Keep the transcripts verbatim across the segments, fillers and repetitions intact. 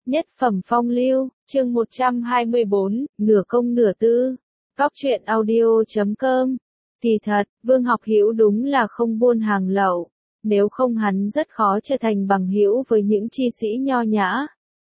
Nhất phẩm phong lưu, chương một trăm hai mươi bốn, nửa công nửa tư. Góc truyện audio chấm com. Thì thật, Vương Học Hữu đúng là không buôn hàng lậu, nếu không hắn rất khó trở thành bằng hữu với những chi sĩ nho nhã.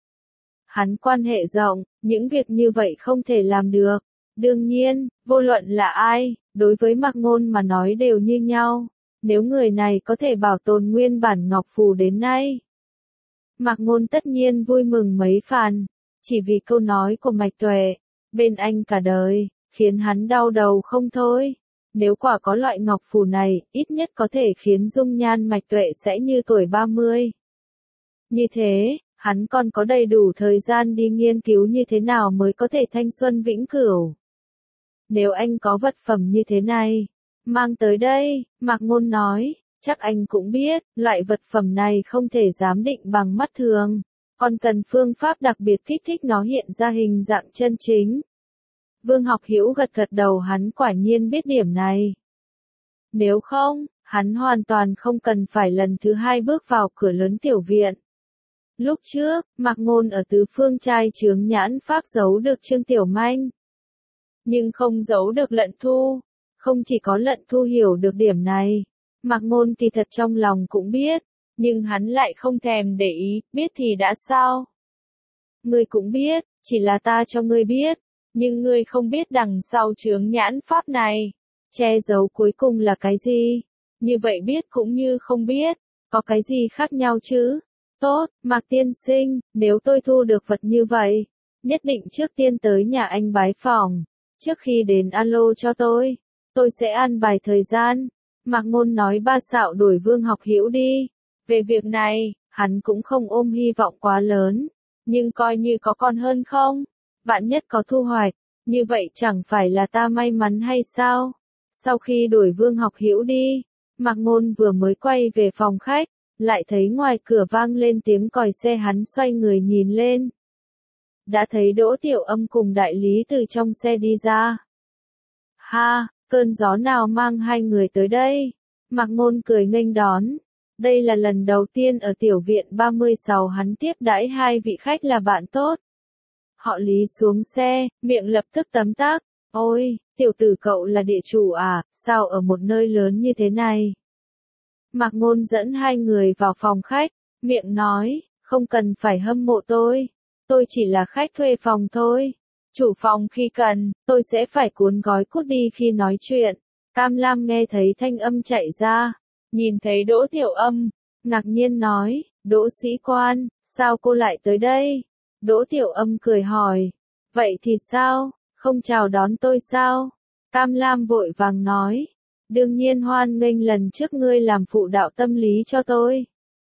Hắn quan hệ rộng, những việc như vậy không thể làm được. Đương nhiên, vô luận là ai, đối với Mạc Ngôn mà nói đều như nhau. Nếu người này có thể bảo tồn nguyên bản ngọc phù đến nay, Mạc Ngôn tất nhiên vui mừng mấy phần. Chỉ vì câu nói của Mạch Tuệ, bên anh cả đời, khiến hắn đau đầu không thôi. Nếu quả có loại ngọc phù này, ít nhất có thể khiến dung nhan Mạch Tuệ sẽ như tuổi ba mươi. Như thế, hắn còn có đầy đủ thời gian đi nghiên cứu như thế nào mới có thể thanh xuân vĩnh cửu. Nếu anh có vật phẩm như thế này, mang tới đây, Mạc Ngôn nói, chắc anh cũng biết, loại vật phẩm này không thể giám định bằng mắt thường, còn cần phương pháp đặc biệt kích thích nó hiện ra hình dạng chân chính. Vương Học Hữu gật gật đầu, hắn quả nhiên biết điểm này. Nếu không, hắn hoàn toàn không cần phải lần thứ hai bước vào cửa lớn tiểu viện. Lúc trước, Mạc Ngôn ở tứ phương trai chướng nhãn pháp giấu được Trương Tiểu Manh, nhưng không giấu được Lận Thu. Không chỉ có Lận Thu hiểu được điểm này, Mạc Ngôn thì thật trong lòng cũng biết, nhưng hắn lại không thèm để ý, biết thì đã sao? Ngươi cũng biết, chỉ là ta cho ngươi biết, nhưng ngươi không biết đằng sau chướng nhãn pháp này, che giấu cuối cùng là cái gì? Như vậy biết cũng như không biết, có cái gì khác nhau chứ? Tốt, Mạc tiên sinh, nếu tôi thu được vật như vậy, nhất định trước tiên tới nhà anh bái phỏng, trước khi đến alo cho tôi, tôi sẽ an bài thời gian. Mạc Ngôn nói ba xạo đuổi Vương Học Hữu đi. Về việc này, hắn cũng không ôm hy vọng quá lớn, nhưng coi như có còn hơn không, vạn nhất có thu hoạch, như vậy chẳng phải là ta may mắn hay sao? Sau khi đuổi Vương Học Hữu đi, Mạc Ngôn vừa mới quay về phòng khách, lại thấy ngoài cửa vang lên tiếng còi xe, hắn xoay người nhìn lên. Đã thấy Đỗ Tiểu Âm cùng đại lý từ trong xe đi ra. Ha, cơn gió nào mang hai người tới đây? Mạc Ngôn cười nghênh đón. Đây là lần đầu tiên ở tiểu viện ba mươi sáu hắn tiếp đãi hai vị khách là bạn tốt. Họ Lý xuống xe, miệng lập tức tấm tắc. Ôi, tiểu tử cậu là địa chủ à, sao ở một nơi lớn như thế này? Mạc Ngôn dẫn hai người vào phòng khách, miệng nói, không cần phải hâm mộ tôi. Tôi chỉ là khách thuê phòng thôi. Chủ phòng khi cần, tôi sẽ phải cuốn gói cút đi khi nói chuyện. Cam Lam nghe thấy thanh âm chạy ra, nhìn thấy Đỗ Tiểu Âm, ngạc nhiên nói, Đỗ sĩ quan, sao cô lại tới đây? Đỗ Tiểu Âm cười hỏi, vậy thì sao, không chào đón tôi sao? Cam Lam vội vàng nói, đương nhiên hoan nghênh, lần trước ngươi làm phụ đạo tâm lý cho tôi.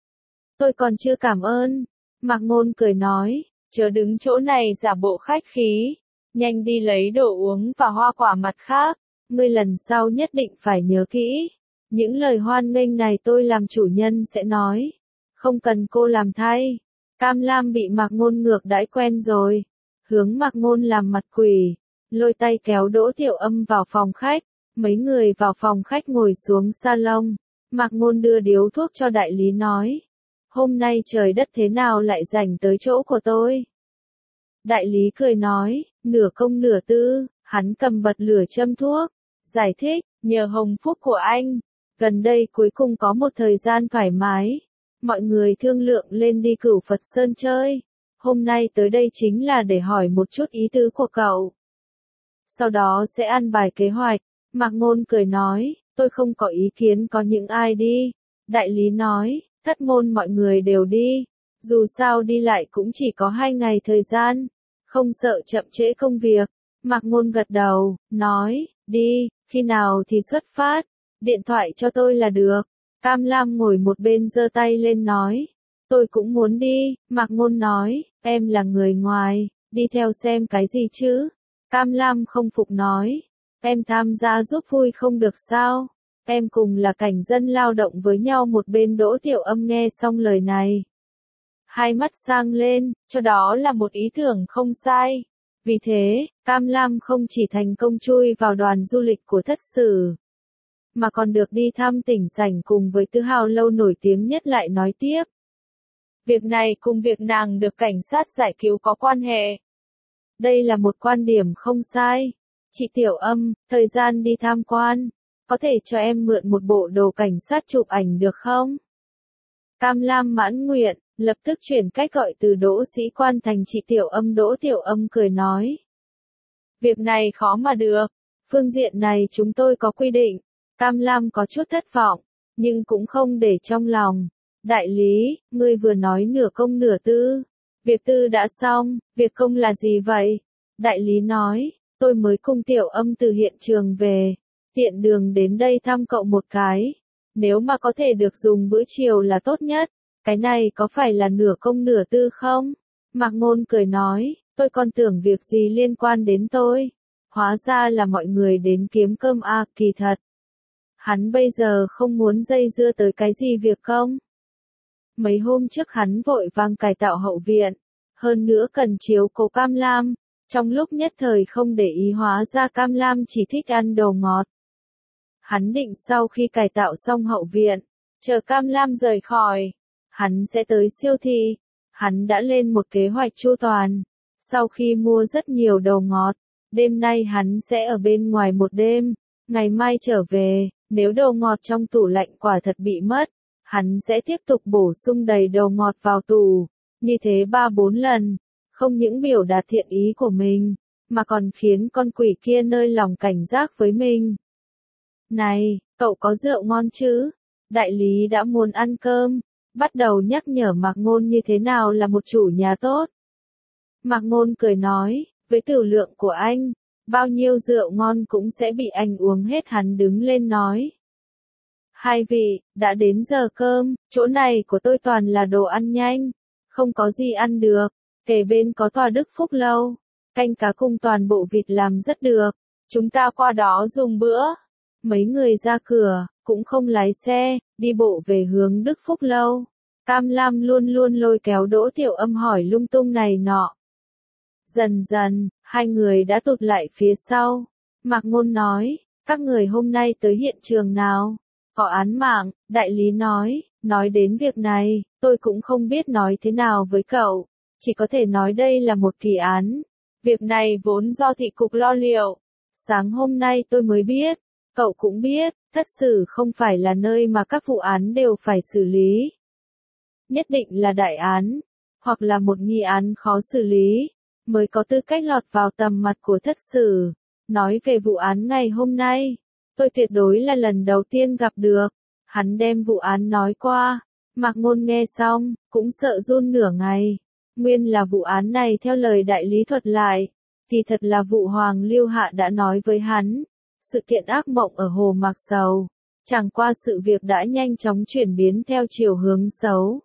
Tôi còn chưa cảm ơn. Mạc Ngôn cười nói, chớ đứng chỗ này giả bộ khách khí, nhanh đi lấy đồ uống và hoa quả mặt khác, ngươi lần sau nhất định phải nhớ kỹ. Những lời hoan nghênh này tôi làm chủ nhân sẽ nói, không cần cô làm thay. Cam Lam bị Mạc Ngôn ngược đãi quen rồi, hướng Mạc Ngôn làm mặt quỷ, lôi tay kéo Đỗ Tiểu Âm vào phòng khách. Mấy người vào phòng khách ngồi xuống salon, Mạc Ngôn đưa điếu thuốc cho đại lý nói, hôm nay trời đất thế nào lại rảnh tới chỗ của tôi? Đại lý cười nói, nửa công nửa tư. Hắn cầm bật lửa châm thuốc, giải thích, nhờ hồng phúc của anh, gần đây cuối cùng có một thời gian thoải mái, mọi người thương lượng lên đi Cửu Phật Sơn chơi, hôm nay tới đây chính là để hỏi một chút ý tứ của cậu. Sau đó sẽ an bài kế hoạch. Mạc Ngôn cười nói, tôi không có ý kiến có những ai đi. Đại lý nói, thất môn mọi người đều đi, dù sao đi lại cũng chỉ có hai ngày thời gian, không sợ chậm trễ công việc. Mạc Ngôn gật đầu, nói, đi, khi nào thì xuất phát, điện thoại cho tôi là được. Cam Lam ngồi một bên giơ tay lên nói, tôi cũng muốn đi. Mạc Ngôn nói, em là người ngoài, đi theo xem cái gì chứ? Cam Lam không phục nói, em tham gia giúp vui không được sao? Em cùng là cảnh dân lao động với nhau một bên. Đỗ Tiểu Âm nghe xong lời này, hai mắt sang lên, cho đó là một ý tưởng không sai. Vì thế, Cam Lam không chỉ thành công chui vào đoàn du lịch của Thất Sử, mà còn được đi thăm tỉnh sảnh cùng với Tứ Hào lâu nổi tiếng nhất. Lại nói tiếp, Việc này cùng việc nàng được cảnh sát giải cứu có quan hệ. Đây là một quan điểm không sai. Chị Tiểu Âm, thời gian đi tham quan, có thể cho em mượn một bộ đồ cảnh sát chụp ảnh được không? Cam Lam mãn nguyện, lập tức chuyển cách gọi từ Đỗ Sĩ Quan thành chị Tiểu Âm. Đỗ Tiểu Âm cười nói. Việc này khó mà được. Phương diện này chúng tôi có quy định. Cam Lam có chút thất vọng, nhưng cũng không để trong lòng. Đại lý, ngươi vừa nói nửa công nửa tư. Việc tư đã xong, việc công là gì vậy? Đại lý nói, tôi mới cùng Tiểu Âm từ hiện trường về. Tiện đường đến đây thăm cậu một cái. Nếu mà có thể được dùng bữa chiều là tốt nhất. Cái này có phải là nửa công nửa tư không? Mạc Ngôn cười nói, tôi còn tưởng việc gì liên quan đến tôi. Hóa ra là mọi người đến kiếm cơm à, kỳ thật. Hắn bây giờ không muốn dây dưa tới cái gì việc công. Mấy hôm trước hắn vội vàng cải tạo hậu viện. Hơn nữa cần chiếu cố Cam Lam. Trong lúc nhất thời không để ý hóa ra Cam Lam chỉ thích ăn đồ ngọt. Hắn định sau khi cải tạo xong hậu viện, chờ Cam Lam rời khỏi, hắn sẽ tới siêu thị. Hắn đã lên một kế hoạch chu toàn. Sau khi mua rất nhiều đồ ngọt, đêm nay hắn sẽ ở bên ngoài một đêm, ngày mai trở về, nếu đồ ngọt trong tủ lạnh quả thật bị mất, hắn sẽ tiếp tục bổ sung đầy đồ ngọt vào tủ, như thế ba bốn lần, không những biểu đạt thiện ý của mình, mà còn khiến con quỷ kia nơi lòng cảnh giác với mình. Này, cậu có rượu ngon chứ? Đại lý đã muốn ăn cơm, bắt đầu nhắc nhở Mạc Ngôn như thế nào là một chủ nhà tốt. Mạc Ngôn cười nói, với tiểu lượng của anh, bao nhiêu rượu ngon cũng sẽ bị anh uống hết. Hắn đứng lên nói. Hai vị, đã đến giờ cơm, chỗ này của tôi toàn là đồ ăn nhanh, không có gì ăn được, kề bên có tòa Đức Phúc Lâu, canh cá cùng toàn bộ vịt làm rất được, chúng ta qua đó dùng bữa. Mấy người ra cửa, cũng không lái xe, đi bộ về hướng Đức Phúc Lâu. Cam Lam luôn luôn lôi kéo Đỗ Tiểu Âm hỏi lung tung này nọ. Dần dần, hai người đã tụt lại phía sau. Mạc Ngôn nói, các người hôm nay tới hiện trường nào? Có án mạng, đại lý nói, nói đến việc này, tôi cũng không biết nói thế nào với cậu, chỉ có thể nói đây là một kỳ án. Việc này vốn do thị cục lo liệu. Sáng hôm nay tôi mới biết, cậu cũng biết, thất xử không phải là nơi mà các vụ án đều phải xử lý. Nhất định là đại án, hoặc là một nghi án khó xử lý, mới có tư cách lọt vào tầm mặt của thất xử. Nói về vụ án ngày hôm nay, tôi tuyệt đối là lần đầu tiên gặp được. Hắn đem vụ án nói qua, Mạc Ngôn nghe xong, cũng sợ run nửa ngày. Nguyên là vụ án này theo lời đại lý thuật lại, thì thật là vụ Hoàng Lưu Hạ đã nói với hắn. Sự kiện ác mộng ở Hồ Mạc Sầu, chẳng qua sự việc đã nhanh chóng chuyển biến theo chiều hướng xấu.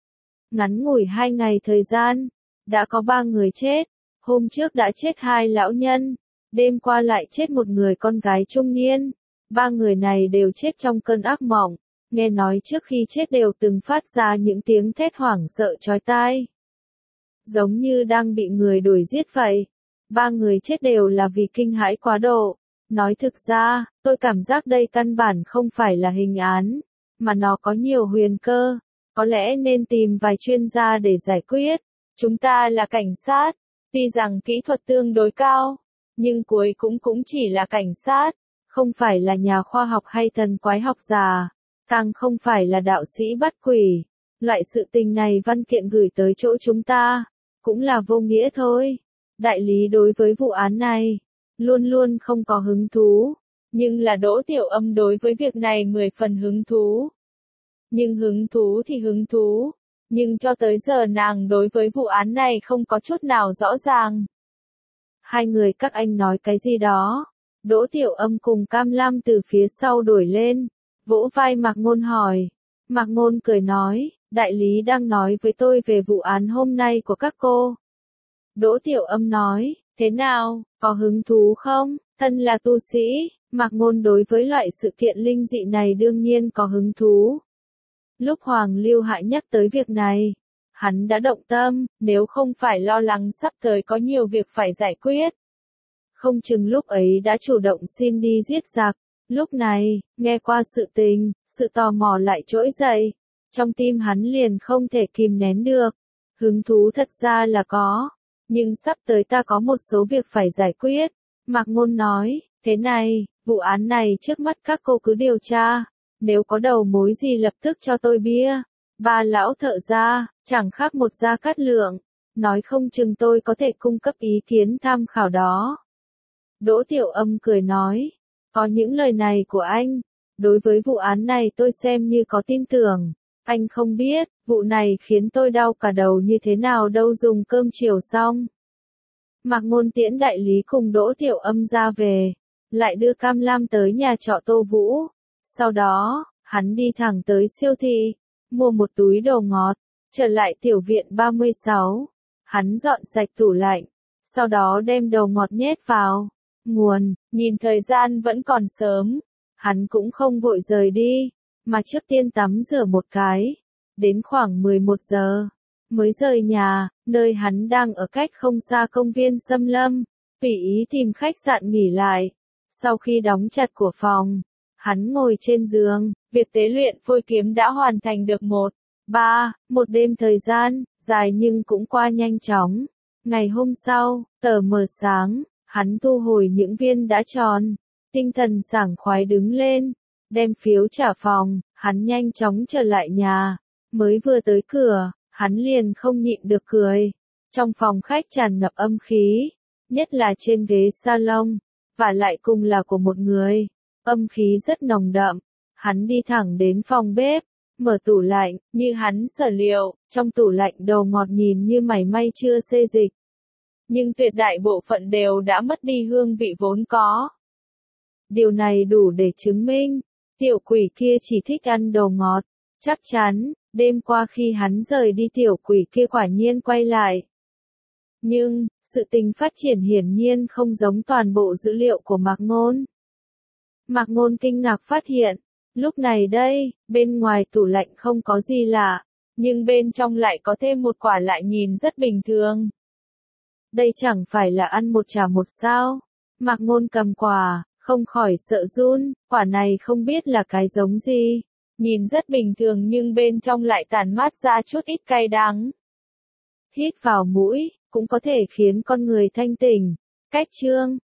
Ngắn ngủi hai ngày thời gian, đã có ba người chết. Hôm trước đã chết hai lão nhân, đêm qua lại chết một người con gái trung niên. Ba người này đều chết trong cơn ác mộng, nghe nói trước khi chết đều từng phát ra những tiếng thét hoảng sợ chói tai. Giống như đang bị người đuổi giết vậy. Ba người chết đều là vì kinh hãi quá độ. Nói thực ra, tôi cảm giác đây căn bản không phải là hình án, mà nó có nhiều huyền cơ, có lẽ nên tìm vài chuyên gia để giải quyết. Chúng ta là cảnh sát, tuy rằng kỹ thuật tương đối cao, nhưng cuối cũng cũng chỉ là cảnh sát, không phải là nhà khoa học hay thần quái học giả, càng không phải là đạo sĩ bắt quỷ. Loại sự tình này văn kiện gửi tới chỗ chúng ta, cũng là vô nghĩa thôi. Đại lý đối với vụ án này, luôn luôn không có hứng thú, nhưng là Đỗ Tiểu Âm đối với việc này mười phần hứng thú. Nhưng hứng thú thì hứng thú, nhưng cho tới giờ nàng đối với vụ án này không có chút nào rõ ràng. Hai người các anh nói cái gì đó? Đỗ Tiểu Âm cùng Cam Lam từ phía sau đuổi lên, vỗ vai Mạc Ngôn hỏi. Mạc Ngôn cười nói, đại lý đang nói với tôi về vụ án hôm nay của các cô. Đỗ Tiểu Âm nói, thế nào, có hứng thú không? Thân là tu sĩ, Mạc Ngôn đối với loại sự kiện linh dị này đương nhiên có hứng thú. Lúc Hoàng Lưu Hạ nhắc tới việc này, hắn đã động tâm, nếu không phải lo lắng sắp tới có nhiều việc phải giải quyết. Không chừng lúc ấy đã chủ động xin đi giết giặc. Lúc này, nghe qua sự tình, sự tò mò lại trỗi dậy. trong tim hắn liền không thể kìm nén được. Hứng thú thật ra là có, nhưng sắp tới ta có một số việc phải giải quyết. Mạc Ngôn nói, thế này, vụ án này trước mắt các cô cứ điều tra, nếu có đầu mối gì lập tức cho tôi biết. Ba lão thợ gia, chẳng khác một Gia Cát Lượng, nói không chừng tôi có thể cung cấp ý kiến tham khảo đó. Đỗ Tiểu Âm cười nói, có những lời này của anh, đối với vụ án này tôi xem như có tin tưởng. Anh không biết, vụ này khiến tôi đau cả đầu như thế nào đâu. Dùng cơm chiều xong, Mạc Ngôn tiễn đại lý cùng Đỗ Tiểu Âm ra về, lại đưa Cam Lam tới nhà trọ Tô Vũ. Sau đó, hắn đi thẳng tới siêu thị, mua một túi đồ ngọt, trở lại tiểu viện ba mươi sáu. Hắn dọn sạch tủ lạnh, sau đó đem đồ ngọt nhét vào nguồn, nhìn thời gian vẫn còn sớm, hắn cũng không vội rời đi, mà trước tiên tắm rửa một cái. Đến khoảng mười một giờ, mới rời nhà, nơi hắn đang ở cách không xa công viên Sâm Lâm, tùy ý tìm khách sạn nghỉ lại. Sau khi đóng chặt cửa phòng, hắn ngồi trên giường, việc tế luyện phôi kiếm đã hoàn thành được một, ba, một đêm thời gian, dài nhưng cũng qua nhanh chóng. Ngày hôm sau, tờ mờ sáng, hắn thu hồi những viên đã tròn, tinh thần sảng khoái đứng lên, đem phiếu trả phòng, hắn nhanh chóng trở lại nhà. Mới vừa tới cửa, hắn liền không nhịn được cười. Trong phòng khách tràn ngập âm khí, nhất là trên ghế salon, và lại cùng là của một người. Âm khí rất nồng đậm. Hắn đi thẳng đến phòng bếp, mở tủ lạnh, như hắn sở liệu, trong tủ lạnh đồ ngọt nhìn như mảy may chưa xê dịch. Nhưng tuyệt đại bộ phận đều đã mất đi hương vị vốn có. Điều này đủ để chứng minh, tiểu quỷ kia chỉ thích ăn đồ ngọt. Chắc chắn, đêm qua khi hắn rời đi tiểu quỷ kia quả nhiên quay lại. Nhưng, sự tình phát triển hiển nhiên không giống toàn bộ dữ liệu của Mạc Ngôn. Mạc Ngôn kinh ngạc phát hiện, lúc này đây, bên ngoài tủ lạnh không có gì lạ, nhưng bên trong lại có thêm một quả lại nhìn rất bình thường. Đây chẳng phải là ăn một trả một sao? Mạc Ngôn cầm quả, không khỏi sợ run, quả này không biết là cái giống gì. Nhìn rất bình thường nhưng bên trong lại tản mát ra chút ít cay đắng. Hít vào mũi, cũng có thể khiến con người thanh tỉnh. Cách chương